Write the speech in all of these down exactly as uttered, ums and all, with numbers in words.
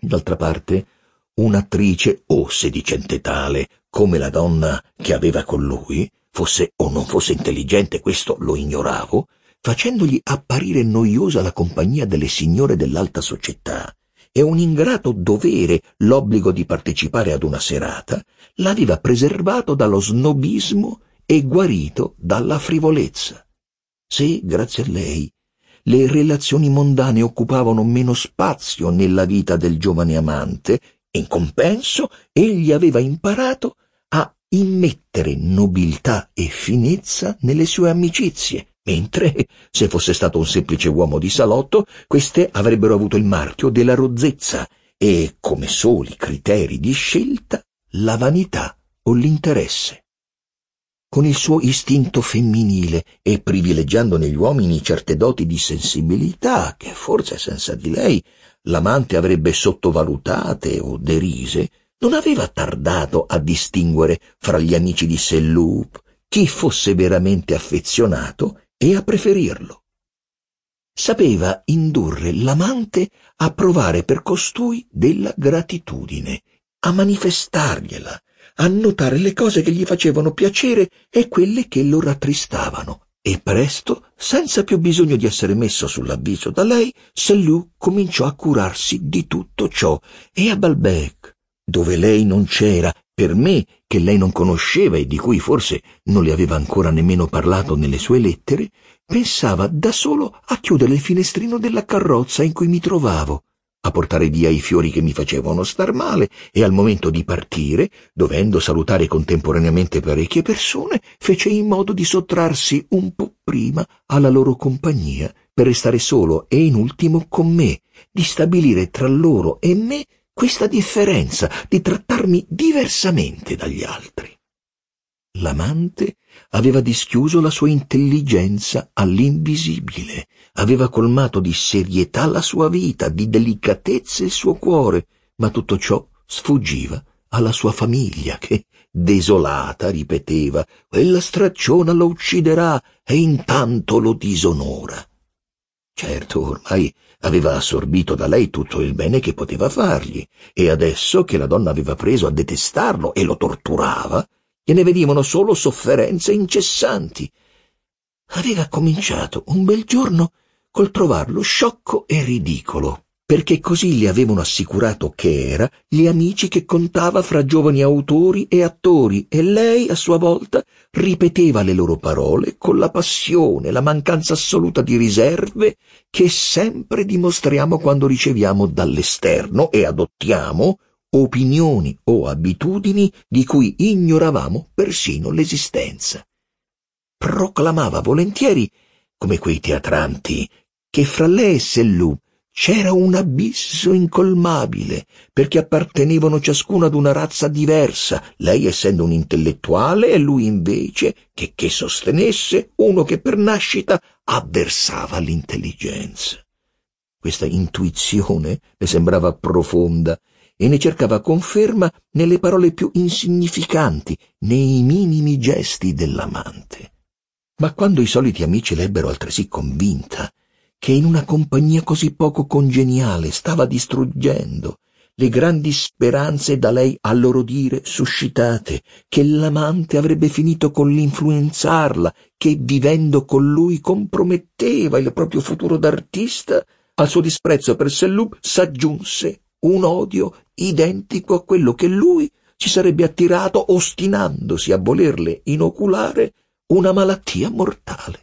D'altra parte, un'attrice o sedicente tale come la donna che aveva con lui, fosse o non fosse intelligente, questo lo ignoravo, facendogli apparire noiosa la compagnia delle signore dell'alta società e un ingrato dovere l'obbligo di partecipare ad una serata, l'aveva preservato dallo snobismo e guarito dalla frivolezza. Se, grazie a lei, le relazioni mondane occupavano meno spazio nella vita del giovane amante, in compenso egli aveva imparato a immettere nobiltà e finezza nelle sue amicizie, mentre, se fosse stato un semplice uomo di salotto, queste avrebbero avuto il marchio della rozzezza e, come soli criteri di scelta, la vanità o l'interesse. Con il suo istinto femminile e privilegiando negli uomini certe doti di sensibilità che forse senza di lei l'amante avrebbe sottovalutate o derise, non aveva tardato a distinguere fra gli amici di Selloup chi fosse veramente affezionato e a preferirlo. Sapeva indurre l'amante a provare per costui della gratitudine, a manifestargliela, a notare le cose che gli facevano piacere e quelle che lo rattristavano. E presto, senza più bisogno di essere messo sull'avviso da lei, Selloup cominciò a curarsi di tutto ciò, e a Balbec, dove lei non c'era, per me, che lei non conosceva e di cui forse non le aveva ancora nemmeno parlato nelle sue lettere, pensava da solo a chiudere il finestrino della carrozza in cui mi trovavo, a portare via i fiori che mi facevano star male e al momento di partire, dovendo salutare contemporaneamente parecchie persone, fece in modo di sottrarsi un po' prima alla loro compagnia per restare solo e in ultimo con me, di stabilire tra loro e me questa differenza, di trattarmi diversamente dagli altri. L'amante aveva dischiuso la sua intelligenza all'invisibile, aveva colmato di serietà la sua vita, di delicatezze il suo cuore, ma tutto ciò sfuggiva alla sua famiglia che, desolata, ripeteva «Quella stracciona lo ucciderà e intanto lo disonora». Certo, ormai aveva assorbito da lei tutto il bene che poteva fargli, e adesso che la donna aveva preso a detestarlo e lo torturava, gliene venivano solo sofferenze incessanti. Aveva cominciato un bel giorno col trovarlo sciocco e ridicolo, perché così le avevano assicurato che era gli amici che contava fra giovani autori e attori, e lei, a sua volta, ripeteva le loro parole con la passione, la mancanza assoluta di riserve che sempre dimostriamo quando riceviamo dall'esterno e adottiamo opinioni o abitudini di cui ignoravamo persino l'esistenza. Proclamava volentieri, come quei teatranti, che fra lei e Selloup c'era un abisso incolmabile, perché appartenevano ciascuno ad una razza diversa, lei essendo un intellettuale e lui invece, che che sostenesse, uno che per nascita avversava l'intelligenza. Questa intuizione le sembrava profonda e ne cercava conferma nelle parole più insignificanti, nei minimi gesti dell'amante. Ma quando i soliti amici l'ebbero altresì convinta che in una compagnia così poco congeniale stava distruggendo le grandi speranze da lei a loro dire suscitate, che l'amante avrebbe finito con l'influenzarla, che vivendo con lui comprometteva il proprio futuro d'artista, al suo disprezzo per Selloup s'aggiunse un odio identico a quello che lui ci sarebbe attirato ostinandosi a volerle inoculare una malattia mortale.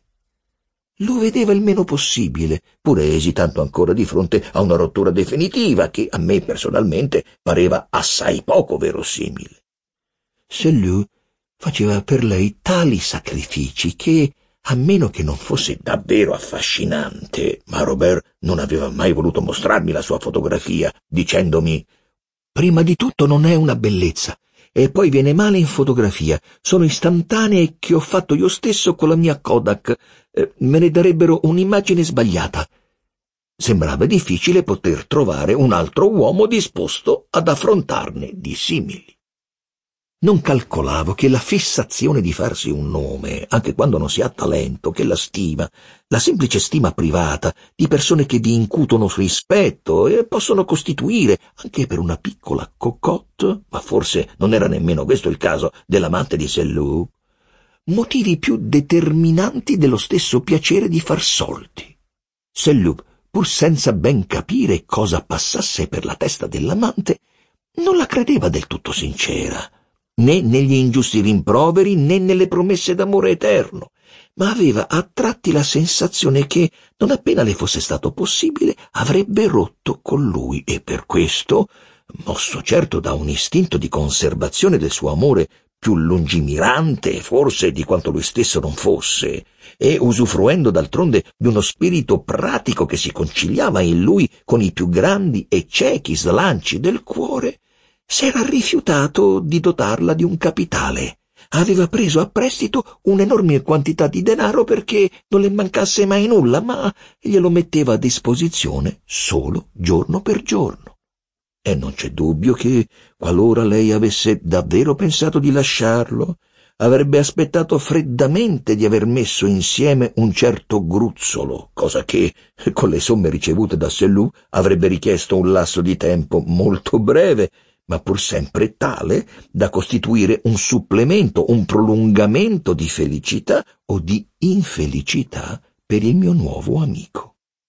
Lo vedeva il meno possibile, pure esitando ancora di fronte a una rottura definitiva che a me personalmente pareva assai poco verosimile. Selloup faceva per lei tali sacrifici che, a meno che non fosse davvero affascinante, ma Robert non aveva mai voluto mostrarmi la sua fotografia, dicendomi «Prima di tutto non è una bellezza, e poi viene male in fotografia, sono istantanee che ho fatto io stesso con la mia Kodak, eh, me ne darebbero un'immagine sbagliata». Sembrava difficile poter trovare un altro uomo disposto ad affrontarne di simili. Non calcolavo che la fissazione di farsi un nome, anche quando non si ha talento, che la stima, la semplice stima privata di persone che vi incutono rispetto e possono costituire, anche per una piccola cocotte, ma forse non era nemmeno questo il caso dell'amante di Selloup, motivi più determinanti dello stesso piacere di far soldi. Selloup, pur senza ben capire cosa passasse per la testa dell'amante, non la credeva del tutto sincera, né negli ingiusti rimproveri né nelle promesse d'amore eterno, ma aveva a tratti la sensazione che, non appena le fosse stato possibile, avrebbe rotto con lui, e per questo, mosso certo da un istinto di conservazione del suo amore più lungimirante forse di quanto lui stesso non fosse, e usufruendo d'altronde di uno spirito pratico che si conciliava in lui con i più grandi e ciechi slanci del cuore, s'era rifiutato di dotarla di un capitale. Aveva preso a prestito un'enorme quantità di denaro perché non le mancasse mai nulla, ma glielo metteva a disposizione solo giorno per giorno. E non c'è dubbio che, qualora lei avesse davvero pensato di lasciarlo, avrebbe aspettato freddamente di aver messo insieme un certo gruzzolo, cosa che, con le somme ricevute da Selloup, avrebbe richiesto un lasso di tempo molto breve, ma pur sempre tale da costituire un supplemento, un prolungamento di felicità o di infelicità per il mio nuovo amico.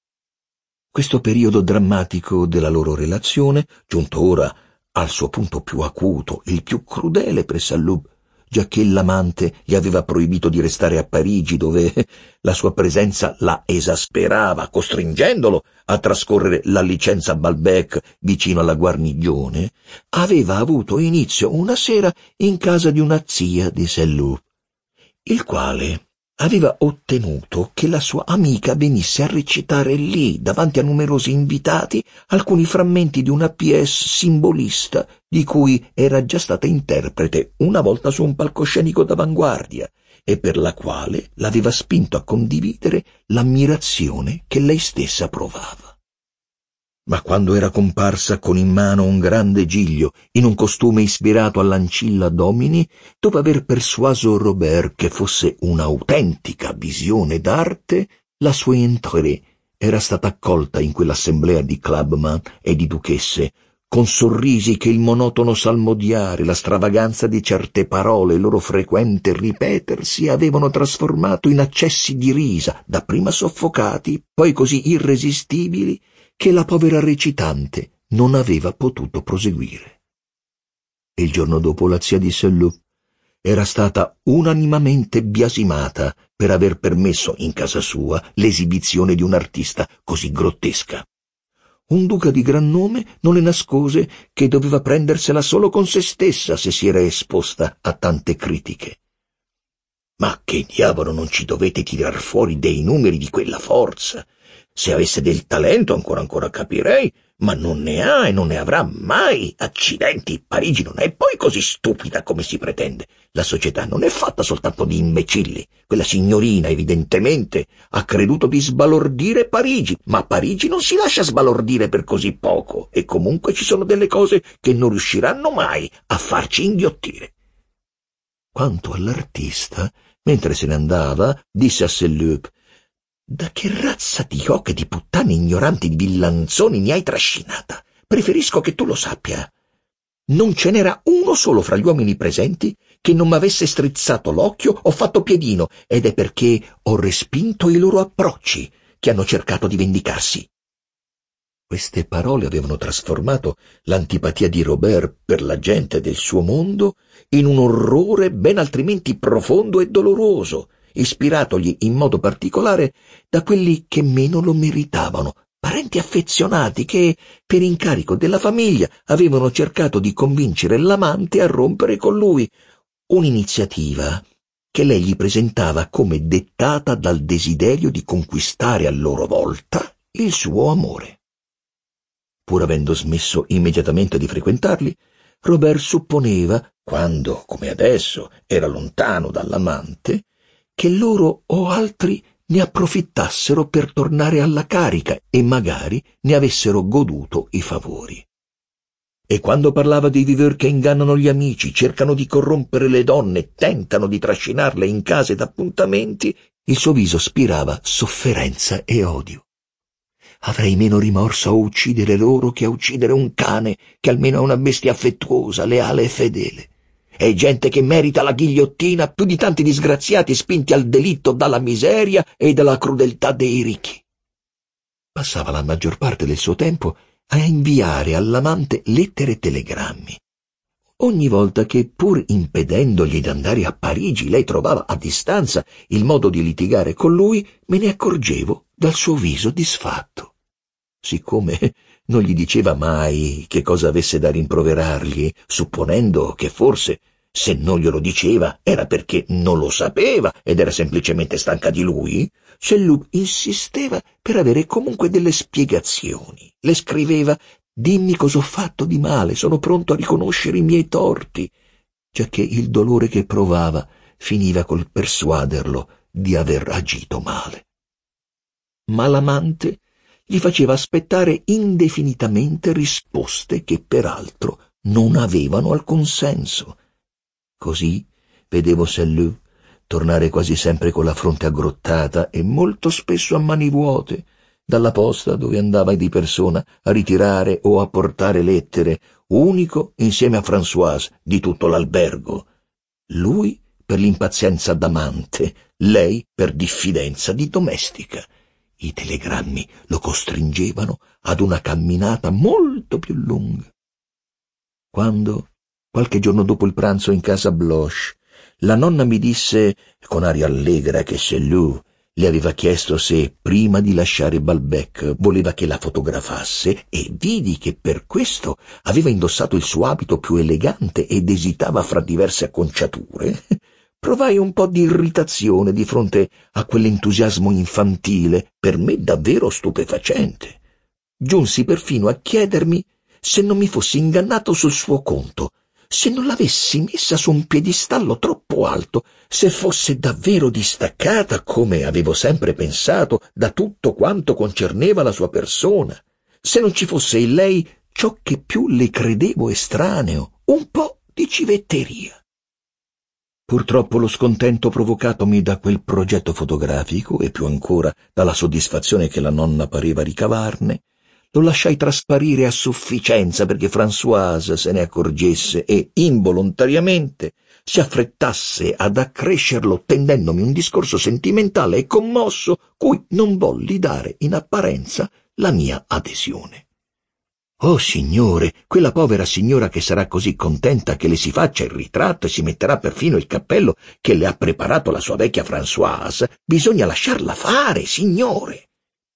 Questo periodo drammatico della loro relazione, giunto ora al suo punto più acuto, il più crudele per Selloup, giacché l'amante gli aveva proibito di restare a Parigi, dove la sua presenza la esasperava, costringendolo a trascorrere la licenza a Balbec vicino alla guarnigione, aveva avuto inizio una sera in casa di una zia di Selloup, il quale aveva ottenuto che la sua amica venisse a recitare lì, davanti a numerosi invitati, alcuni frammenti di una pièce simbolista di cui era già stata interprete una volta su un palcoscenico d'avanguardia e per la quale l'aveva spinto a condividere l'ammirazione che lei stessa provava. Ma quando era comparsa con in mano un grande giglio, in un costume ispirato all'Ancilla Domini, dopo aver persuaso Robert che fosse un'autentica visione d'arte, la sua entrée era stata accolta in quell'assemblea di clubman e di duchesse, con sorrisi che il monotono salmodiare, la stravaganza di certe parole, il loro frequente ripetersi avevano trasformato in accessi di risa, dapprima soffocati, poi così irresistibili, che la povera recitante non aveva potuto proseguire. E il giorno dopo la zia di Selloup era stata unanimamente biasimata per aver permesso in casa sua l'esibizione di un'artista così grottesca. Un duca di gran nome non le nascose che doveva prendersela solo con se stessa se si era esposta a tante critiche. «Ma che diavolo non ci dovete tirar fuori dei numeri di quella forza? Se avesse del talento ancora ancora capirei, ma non ne ha e non ne avrà mai. Accidenti, Parigi non è poi così stupida come si pretende. La società non è fatta soltanto di imbecilli. Quella signorina evidentemente ha creduto di sbalordire Parigi, ma Parigi non si lascia sbalordire per così poco, e comunque ci sono delle cose che non riusciranno mai a farci inghiottire». Quanto all'artista, mentre se ne andava, disse a Selloup: «Da che razza di oche di puttane ignoranti di villanzoni mi hai trascinata? Preferisco che tu lo sappia. Non ce n'era uno solo fra gli uomini presenti che non m'avesse strizzato l'occhio o fatto piedino, ed è perché ho respinto i loro approcci che hanno cercato di vendicarsi». Queste parole avevano trasformato l'antipatia di Robert per la gente del suo mondo in un orrore ben altrimenti profondo e doloroso, ispiratogli in modo particolare da quelli che meno lo meritavano, parenti affezionati che, per incarico della famiglia, avevano cercato di convincere l'amante a rompere con lui, un'iniziativa che lei gli presentava come dettata dal desiderio di conquistare a loro volta il suo amore. Pur avendo smesso immediatamente di frequentarli, Robert supponeva, quando, come adesso, era lontano dall'amante, che loro o altri ne approfittassero per tornare alla carica e magari ne avessero goduto i favori. E quando parlava dei viveur che ingannano gli amici, cercano di corrompere le donne, tentano di trascinarle in case d'appuntamenti, il suo viso spirava sofferenza e odio. Avrei meno rimorso a uccidere loro che a uccidere un cane, che almeno è una bestia affettuosa, leale e fedele. È gente che merita la ghigliottina più di tanti disgraziati spinti al delitto dalla miseria e dalla crudeltà dei ricchi. Passava la maggior parte del suo tempo a inviare all'amante lettere e telegrammi. Ogni volta che, pur impedendogli d'andare a Parigi, lei trovava a distanza il modo di litigare con lui, me ne accorgevo dal suo viso disfatto. Siccome non gli diceva mai che cosa avesse da rimproverargli, supponendo che forse, se non glielo diceva, era perché non lo sapeva ed era semplicemente stanca di lui, Chelloup insisteva per avere comunque delle spiegazioni. Le scriveva: «Dimmi cosa ho fatto di male, sono pronto a riconoscere i miei torti», giacché il dolore che provava finiva col persuaderlo di aver agito male. Ma l'amante gli faceva aspettare indefinitamente risposte che peraltro non avevano alcun senso. Così vedevo Chelloup tornare quasi sempre con la fronte aggrottata e molto spesso a mani vuote dalla posta dove andava di persona a ritirare o a portare lettere, unico insieme a Françoise di tutto l'albergo. Lui per l'impazienza d'amante, lei per diffidenza di domestica. I telegrammi lo costringevano ad una camminata molto più lunga. Quando, qualche giorno dopo il pranzo in casa Bloch, la nonna mi disse con aria allegra che Chelloup le aveva chiesto se, prima di lasciare Balbec, voleva che la fotografasse, e vidi che per questo aveva indossato il suo abito più elegante ed esitava fra diverse acconciature, provai un po' di irritazione di fronte a quell'entusiasmo infantile, per me davvero stupefacente. Giunsi perfino a chiedermi se non mi fossi ingannato sul suo conto, se non l'avessi messa su un piedistallo troppo alto, se fosse davvero distaccata, come avevo sempre pensato, da tutto quanto concerneva la sua persona, se non ci fosse in lei ciò che più le credevo estraneo, un po' di civetteria. Purtroppo lo scontento provocatomi da quel progetto fotografico, e più ancora dalla soddisfazione che la nonna pareva ricavarne, lo lasciai trasparire a sufficienza perché Françoise se ne accorgesse e, involontariamente, si affrettasse ad accrescerlo tendendomi un discorso sentimentale e commosso cui non volli dare in apparenza la mia adesione. «Oh, signore, quella povera signora che sarà così contenta che le si faccia il ritratto e si metterà perfino il cappello che le ha preparato la sua vecchia Françoise, bisogna lasciarla fare, signore!»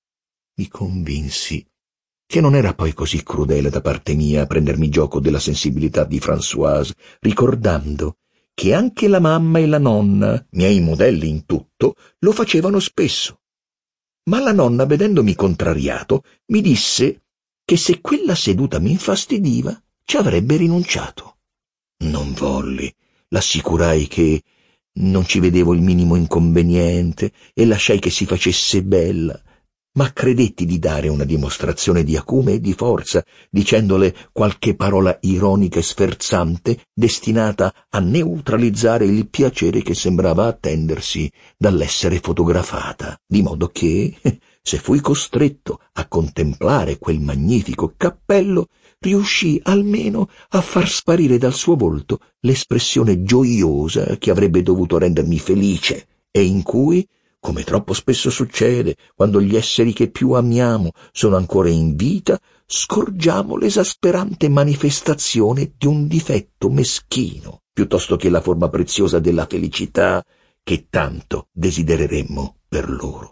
Mi convinsi che non era poi così crudele da parte mia prendermi gioco della sensibilità di Françoise, ricordando che anche la mamma e la nonna, miei modelli in tutto, lo facevano spesso. Ma la nonna, vedendomi contrariato, mi disse che se quella seduta mi infastidiva, ci avrebbe rinunciato. Non volli, l'assicurai che non ci vedevo il minimo inconveniente e lasciai che si facesse bella, ma credetti di dare una dimostrazione di acume e di forza, dicendole qualche parola ironica e sferzante destinata a neutralizzare il piacere che sembrava attendersi dall'essere fotografata, di modo che, se fui costretto a contemplare quel magnifico cappello, riuscì almeno a far sparire dal suo volto l'espressione gioiosa che avrebbe dovuto rendermi felice e in cui, come troppo spesso succede quando gli esseri che più amiamo sono ancora in vita, scorgiamo l'esasperante manifestazione di un difetto meschino, piuttosto che la forma preziosa della felicità che tanto desidereremmo per loro.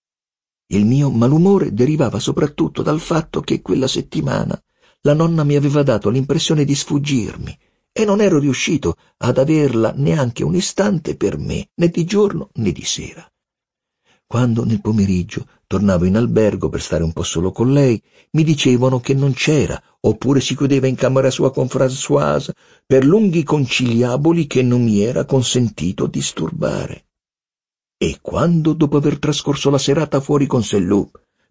Il mio malumore derivava soprattutto dal fatto che quella settimana la nonna mi aveva dato l'impressione di sfuggirmi e non ero riuscito ad averla neanche un istante per me, né di giorno né di sera. Quando nel pomeriggio tornavo in albergo per stare un po' solo con lei, mi dicevano che non c'era, oppure si chiudeva in camera sua con Françoise per lunghi conciliaboli che non mi era consentito disturbare. E quando, dopo aver trascorso la serata fuori con Chelloup,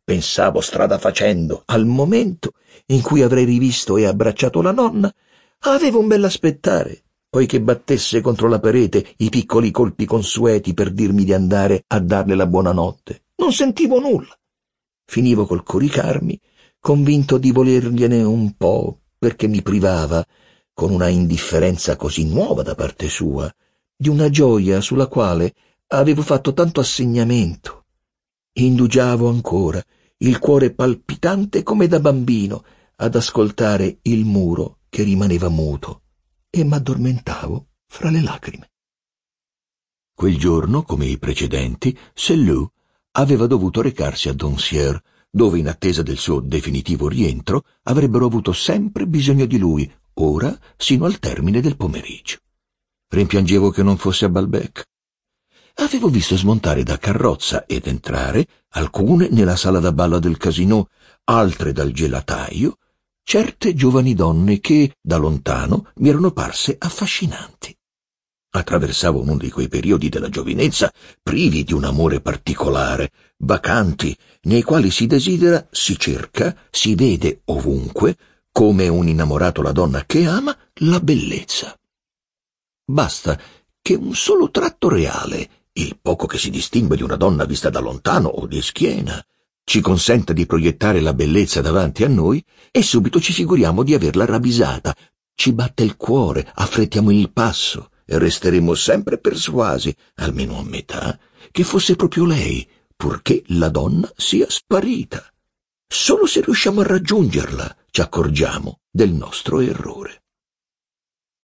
pensavo strada facendo, al momento in cui avrei rivisto e abbracciato la nonna, avevo un bell'aspettare, poiché battesse contro la parete i piccoli colpi consueti per dirmi di andare a darle la buonanotte. Non sentivo nulla. Finivo col coricarmi, convinto di volergliene un po', perché mi privava, con una indifferenza così nuova da parte sua, di una gioia sulla quale avevo fatto tanto assegnamento. Indugiavo ancora, il cuore palpitante come da bambino, ad ascoltare il muro che rimaneva muto, e m'addormentavo fra le lacrime. Quel giorno, come i precedenti, Sellù aveva dovuto recarsi a Doncières, dove, in attesa del suo definitivo rientro, avrebbero avuto sempre bisogno di lui, ora sino al termine del pomeriggio. Rimpiangevo che non fosse a Balbec. Avevo visto smontare da carrozza ed entrare, alcune nella sala da ballo del casinò, altre dal gelataio, certe giovani donne che, da lontano, mi erano parse affascinanti. Attraversavo uno di quei periodi della giovinezza privi di un amore particolare, vacanti, nei quali si desidera, si cerca, si vede ovunque, come un innamorato la donna che ama, la bellezza. Basta che un solo tratto reale, il poco che si distingue di una donna vista da lontano o di schiena, ci consenta di proiettare la bellezza davanti a noi e subito ci figuriamo di averla ravvisata, ci batte il cuore, affrettiamo il passo e resteremo sempre persuasi, almeno a metà, che fosse proprio lei, purché la donna sia sparita. Solo se riusciamo a raggiungerla ci accorgiamo del nostro errore.